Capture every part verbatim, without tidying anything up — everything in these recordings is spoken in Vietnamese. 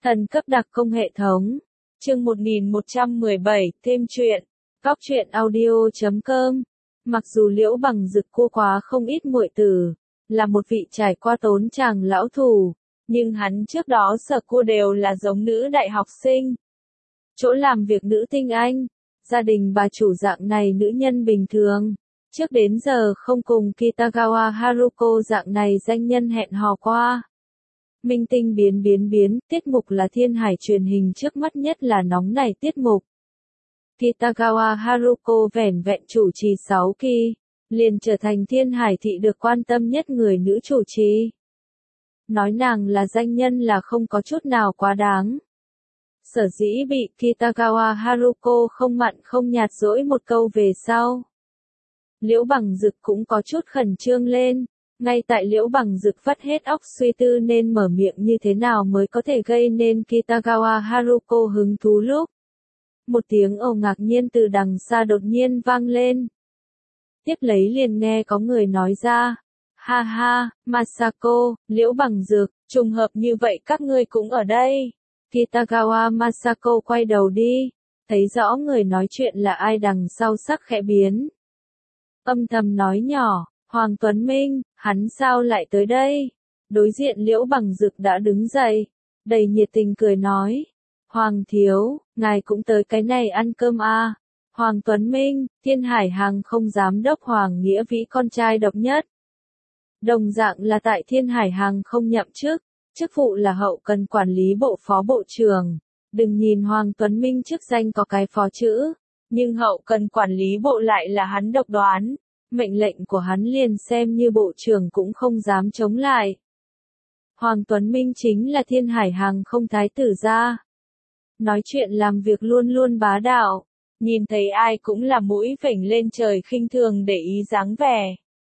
Thần cấp đặc công hệ thống. Chương một nghìn một trăm mười bảy, thêm truyện. Góc truyện audio chấm com. Mặc dù Liễu Bằng Dực cua quá không ít muội tử, là một vị trải qua tốn tràng lão thủ, nhưng hắn trước đó sở cua đều là giống nữ đại học sinh. Chỗ làm việc nữ tinh anh, gia đình bà chủ dạng này nữ nhân bình thường. Trước đến giờ không cùng Kitagawa Haruko dạng này danh nhân hẹn hò qua. Minh tinh biến biến biến, tiết mục là Thiên Hải truyền hình trước mắt nhất là nóng nảy tiết mục. Kitagawa Haruko vẻn vẹn chủ trì sáu kỳ, liền trở thành Thiên Hải thị được quan tâm nhất người nữ chủ trì. Nói nàng là danh nhân là không có chút nào quá đáng. Sở dĩ bị Kitagawa Haruko không mặn không nhạt dỗi một câu về sau. Liễu Bằng Dực cũng có chút khẩn trương lên. Ngay tại Liễu Bằng Dực vắt hết óc suy tư nên mở miệng như thế nào mới có thể gây nên Kitagawa Haruko hứng thú lúc. Một tiếng ồ ngạc nhiên từ đằng xa đột nhiên vang lên. Tiếp lấy liền nghe có người nói ra. Ha ha, Masako, Liễu Bằng Dực, trùng hợp như vậy các ngươi cũng ở đây. Kitagawa Masako quay đầu đi, thấy rõ người nói chuyện là ai đằng sau sắc khẽ biến. Âm thầm nói nhỏ. Hoàng Tuấn Minh, hắn sao lại tới đây? Đối diện Liễu Bằng Dực đã đứng dậy, đầy nhiệt tình cười nói. Hoàng thiếu, ngài cũng tới cái này ăn cơm à? Hoàng Tuấn Minh, Thiên Hải hàng không giám đốc Hoàng Nghĩa Vĩ con trai độc nhất. Đồng dạng là tại Thiên Hải hàng không nhậm chức, chức vụ là hậu cần quản lý bộ phó bộ trưởng. Đừng nhìn Hoàng Tuấn Minh chức danh có cái phó chữ, nhưng hậu cần quản lý bộ lại là hắn độc đoán. Mệnh lệnh của hắn liền xem như bộ trưởng cũng không dám chống lại. Hoàng Tuấn Minh chính là Thiên Hải hàng không thái tử gia. Nói chuyện làm việc luôn luôn bá đạo, nhìn thấy ai cũng là mũi phểnh lên trời khinh thường để ý dáng vẻ.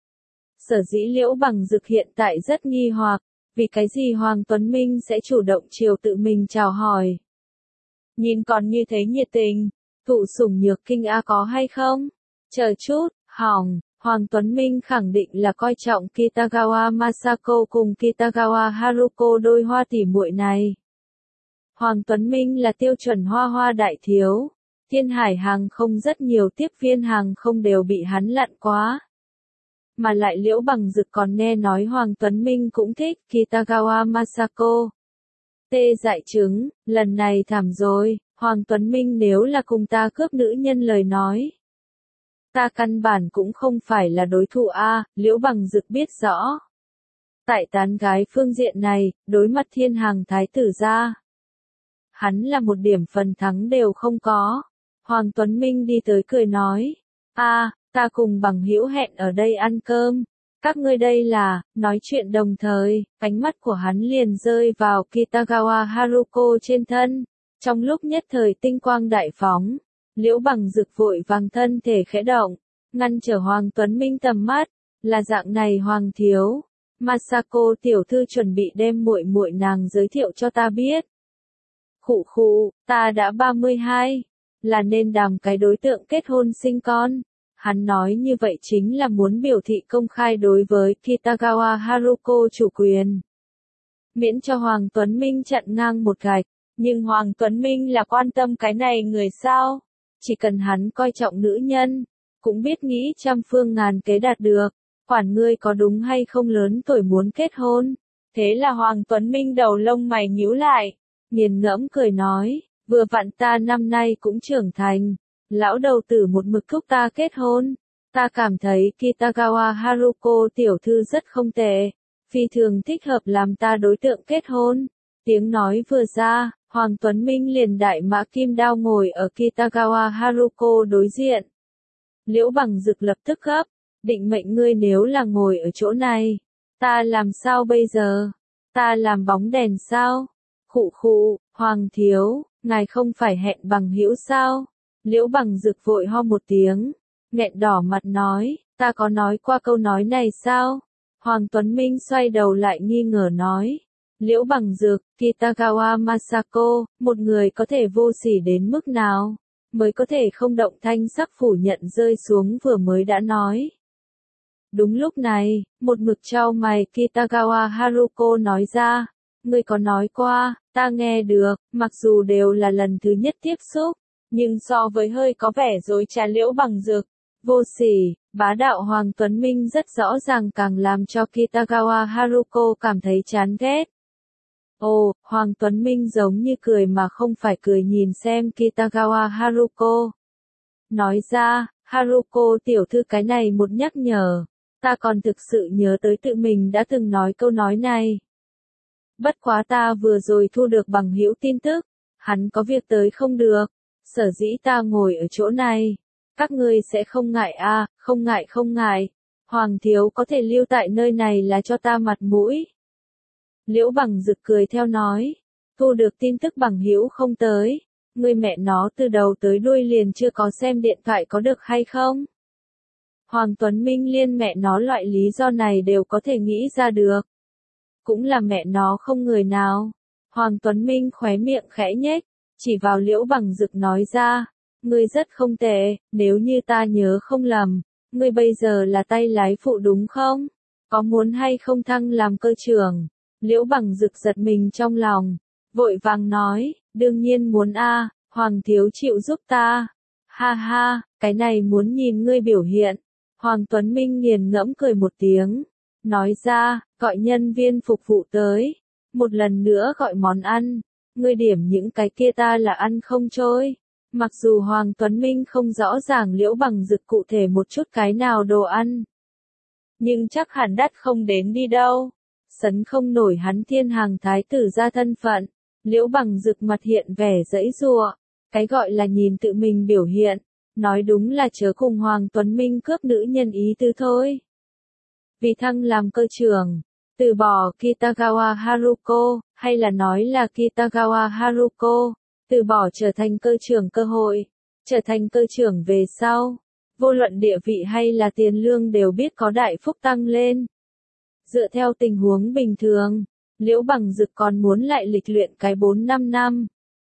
Sở dĩ Liễu Bằng Dực hiện tại rất nghi hoặc, vì cái gì Hoàng Tuấn Minh sẽ chủ động chiều tự mình chào hỏi. Nhìn còn như thế nhiệt tình, thụ sủng nhược kinh a có hay không? Chờ chút, hỏng. Hoàng Tuấn Minh khẳng định là coi trọng Kitagawa Masako cùng Kitagawa Haruko đôi hoa tỉ muội này. Hoàng Tuấn Minh là tiêu chuẩn hoa hoa đại thiếu. Thiên Hải hàng không rất nhiều tiếp viên hàng không đều bị hắn lặn quá. Mà lại Liễu Bằng Dực còn nghe nói Hoàng Tuấn Minh cũng thích Kitagawa Masako. Tê dại trứng, lần này thảm rồi, Hoàng Tuấn Minh nếu là cùng ta cướp nữ nhân lời nói. Ta căn bản cũng không phải là đối thủ a, Liễu Bằng Dực biết rõ. Tại tán gái phương diện này, đối mặt Thiên Hàng thái tử gia, hắn là một điểm phần thắng đều không có. Hoàng Tuấn Minh đi tới cười nói, a, ta cùng bằng hữu hẹn ở đây ăn cơm. Các ngươi đây là, nói chuyện đồng thời, ánh mắt của hắn liền rơi vào Kitagawa Haruko trên thân. Trong lúc nhất thời tinh quang đại phóng. Liễu Bằng Dực vội vàng thân thể khẽ động, ngăn trở Hoàng Tuấn Minh tầm mắt, là dạng này Hoàng thiếu, Masako tiểu thư chuẩn bị đem muội muội nàng giới thiệu cho ta biết. Khụ khụ, ta đã ba mươi hai, là nên đàm cái đối tượng kết hôn sinh con. Hắn nói như vậy chính là muốn biểu thị công khai đối với Kitagawa Haruko chủ quyền. Miễn cho Hoàng Tuấn Minh chặn ngang một gạch, nhưng Hoàng Tuấn Minh là quan tâm cái này người sao? Chỉ cần hắn coi trọng nữ nhân, cũng biết nghĩ trăm phương ngàn kế đạt được, quản ngươi có đúng hay không lớn tuổi muốn kết hôn. Thế là Hoàng Tuấn Minh đầu lông mày nhíu lại, nghiền ngẫm cười nói, vừa vặn ta năm nay cũng trưởng thành, lão đầu tử một mực thúc ta kết hôn, ta cảm thấy Kitagawa Haruko tiểu thư rất không tệ, phi thường thích hợp làm ta đối tượng kết hôn. Tiếng nói vừa ra, Hoàng Tuấn Minh liền đại mã kim đao ngồi ở Kitagawa Haruko đối diện. Liễu Bằng Dực lập tức gấp, định mệnh ngươi nếu là ngồi ở chỗ này, ta làm sao bây giờ? Ta làm bóng đèn sao? Khụ khụ, Hoàng thiếu, ngài không phải hẹn bằng hữu sao? Liễu Bằng Dực vội ho một tiếng, nghẹn đỏ mặt nói, ta có nói qua câu nói này sao? Hoàng Tuấn Minh xoay đầu lại nghi ngờ nói. Liễu Bằng Dực, Kitagawa Masako, một người có thể vô sỉ đến mức nào, mới có thể không động thanh sắc phủ nhận rơi xuống vừa mới đã nói. Đúng lúc này, một mực trao mày Kitagawa Haruko nói ra, Ngươi có nói qua, ta nghe được, mặc dù đều là lần thứ nhất tiếp xúc, nhưng so với hơi có vẻ dối trá Liễu Bằng Dực, vô sỉ, bá đạo Hoàng Tuấn Minh rất rõ ràng càng làm cho Kitagawa Haruko cảm thấy chán ghét. Ồ, Hoàng Tuấn Minh giống như cười mà không phải cười nhìn xem Kitagawa Haruko. Nói ra, Haruko tiểu thư cái này một nhắc nhở, ta còn thực sự nhớ tới tự mình đã từng nói câu nói này. Bất quá ta vừa rồi thu được bằng hữu tin tức, hắn có việc tới không được, sở dĩ ta ngồi ở chỗ này. Các ngươi sẽ không ngại à, không ngại không ngại, Hoàng thiếu có thể lưu tại nơi này là cho ta mặt mũi. Liễu Bằng Dực cười theo nói, thu được tin tức bằng hữu không tới, ngươi mẹ nó từ đầu tới đuôi liền chưa có xem điện thoại có được hay không? Hoàng Tuấn Minh liên mẹ nó loại lý do này đều có thể nghĩ ra được. Cũng là mẹ nó không người nào. Hoàng Tuấn Minh khóe miệng khẽ nhếch, chỉ vào Liễu Bằng Dực nói ra, ngươi rất không tệ, nếu như ta nhớ không lầm, ngươi bây giờ là tay lái phụ đúng không? Có muốn hay không thăng làm cơ trưởng? Liễu Bằng Dực giật mình trong lòng, vội vàng nói, đương nhiên muốn a, Hoàng thiếu chịu giúp ta. Ha ha, cái này muốn nhìn ngươi biểu hiện. Hoàng Tuấn Minh nghiền ngẫm cười một tiếng, nói ra, gọi nhân viên phục vụ tới, một lần nữa gọi món ăn, ngươi điểm những cái kia ta là ăn không trôi. Mặc dù Hoàng Tuấn Minh không rõ ràng Liễu Bằng Dực cụ thể một chút cái nào đồ ăn, nhưng chắc hẳn đắt không đến đi đâu. Sấn không nổi hắn thiên hàng thái tử ra thân phận, Liễu Bằng Dực mặt hiện vẻ giãy giụa, cái gọi là nhìn tự mình biểu hiện, nói đúng là chớ cùng Hoàng Tuấn Minh cướp nữ nhân ý tứ thôi. Vì thăng làm cơ trưởng, từ bỏ Kitagawa Haruko, hay là nói là Kitagawa Haruko, từ bỏ trở thành cơ trưởng cơ hội, trở thành cơ trưởng về sau, vô luận địa vị hay là tiền lương đều biết có đại phúc tăng lên. Dựa theo tình huống bình thường, Liễu Bằng Dực còn muốn lại lịch luyện cái bốn năm năm,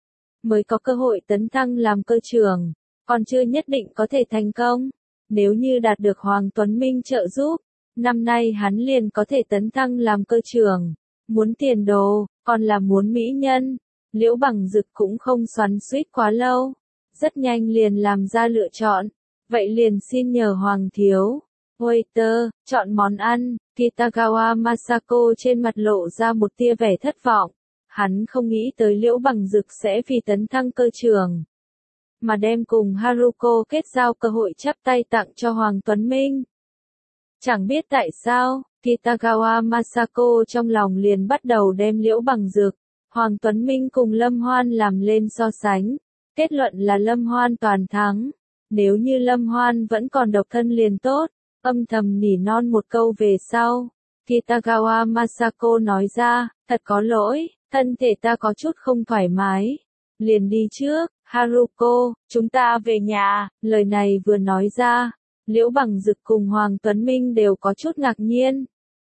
mới có cơ hội tấn thăng làm cơ trưởng, còn chưa nhất định có thể thành công. Nếu như đạt được Hoàng Tuấn Minh trợ giúp, năm nay hắn liền có thể tấn thăng làm cơ trưởng. Muốn tiền đồ, còn là muốn mỹ nhân. Liễu Bằng Dực cũng không xoắn xuýt quá lâu, rất nhanh liền làm ra lựa chọn. Vậy liền xin nhờ Hoàng thiếu. Waiter, chọn món ăn. Kitagawa Masako trên mặt lộ ra một tia vẻ thất vọng. Hắn không nghĩ tới Liễu Bằng Dực sẽ vì tấn thăng cơ trưởng, mà đem cùng Haruko kết giao cơ hội chắp tay tặng cho Hoàng Tuấn Minh. Chẳng biết tại sao, Kitagawa Masako trong lòng liền bắt đầu đem Liễu Bằng Dực, Hoàng Tuấn Minh cùng Lâm Hoan làm lên so sánh. Kết luận là Lâm Hoan toàn thắng. Nếu như Lâm Hoan vẫn còn độc thân liền tốt. Âm thầm nỉ non một câu về sau, Kitagawa Masako nói ra, thật có lỗi, thân thể ta có chút không thoải mái. Liền đi trước, Haruko, chúng ta về nhà. Lời này vừa nói ra, Liễu Bằng Dực cùng Hoàng Tuấn Minh đều có chút ngạc nhiên.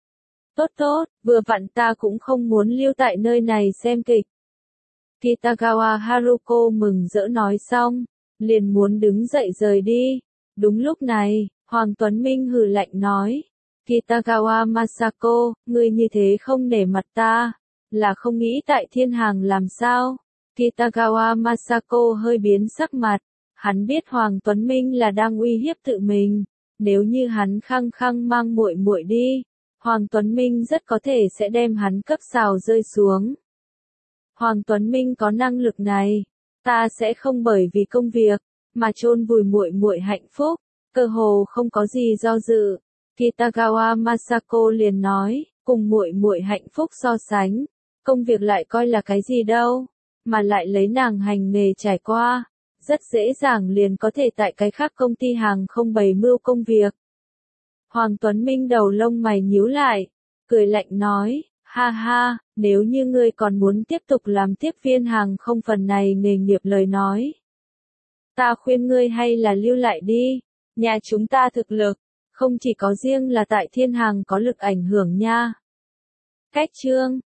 Tốt tốt, vừa vặn ta cũng không muốn lưu tại nơi này xem kịch. Kitagawa Haruko mừng rỡ nói xong, liền muốn đứng dậy rời đi. Đúng lúc này, Hoàng Tuấn Minh hừ lạnh nói, Kitagawa Masako, ngươi như thế không nể mặt ta, là không nghĩ tại thiên hàng làm sao? Kitagawa Masako hơi biến sắc mặt, hắn biết Hoàng Tuấn Minh là đang uy hiếp tự mình, nếu như hắn khăng khăng mang muội muội đi, Hoàng Tuấn Minh rất có thể sẽ đem hắn cấp xào rơi xuống. Hoàng Tuấn Minh có năng lực này, ta sẽ không bởi vì công việc mà chôn vùi muội muội hạnh phúc. Cơ hồ không có gì do dự, Kitagawa Masako liền nói, cùng muội muội hạnh phúc so sánh, công việc lại coi là cái gì đâu, mà lại lấy nàng hành nghề trải qua, rất dễ dàng liền có thể tại cái khác công ty hàng không bày mưu công việc. Hoàng Tuấn Minh đầu lông mày nhíu lại, cười lạnh nói, ha ha, nếu như ngươi còn muốn tiếp tục làm tiếp viên hàng không phần này nghề nghiệp lời nói, ta khuyên ngươi hay là lưu lại đi. Nhà chúng ta thực lực, không chỉ có riêng là tại thiên hàng có lực ảnh hưởng nha. Cách chương